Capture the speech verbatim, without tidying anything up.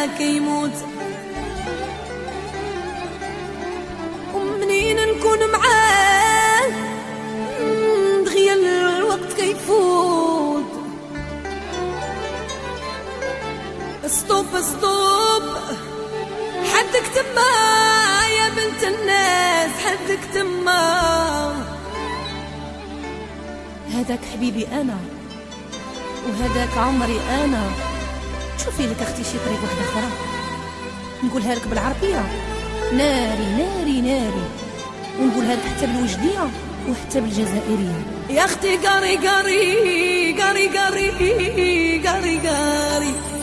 كيموت، ومنين نكون معاه دغيا الوقت كيفوت. ستوب ستوب حدك تما يا بنت الناس، حدك تما. هذاك حبيبي انا وهذاك عمري انا. شوفي لك اختي شي طريق واحده اخرى نقولها لك بالعربيه، ناري ناري ناري، ونقولها لك حتى بالوجديه وحتى بالجزائريه. يا اختي قاري قاري قاري قاري قاري قاري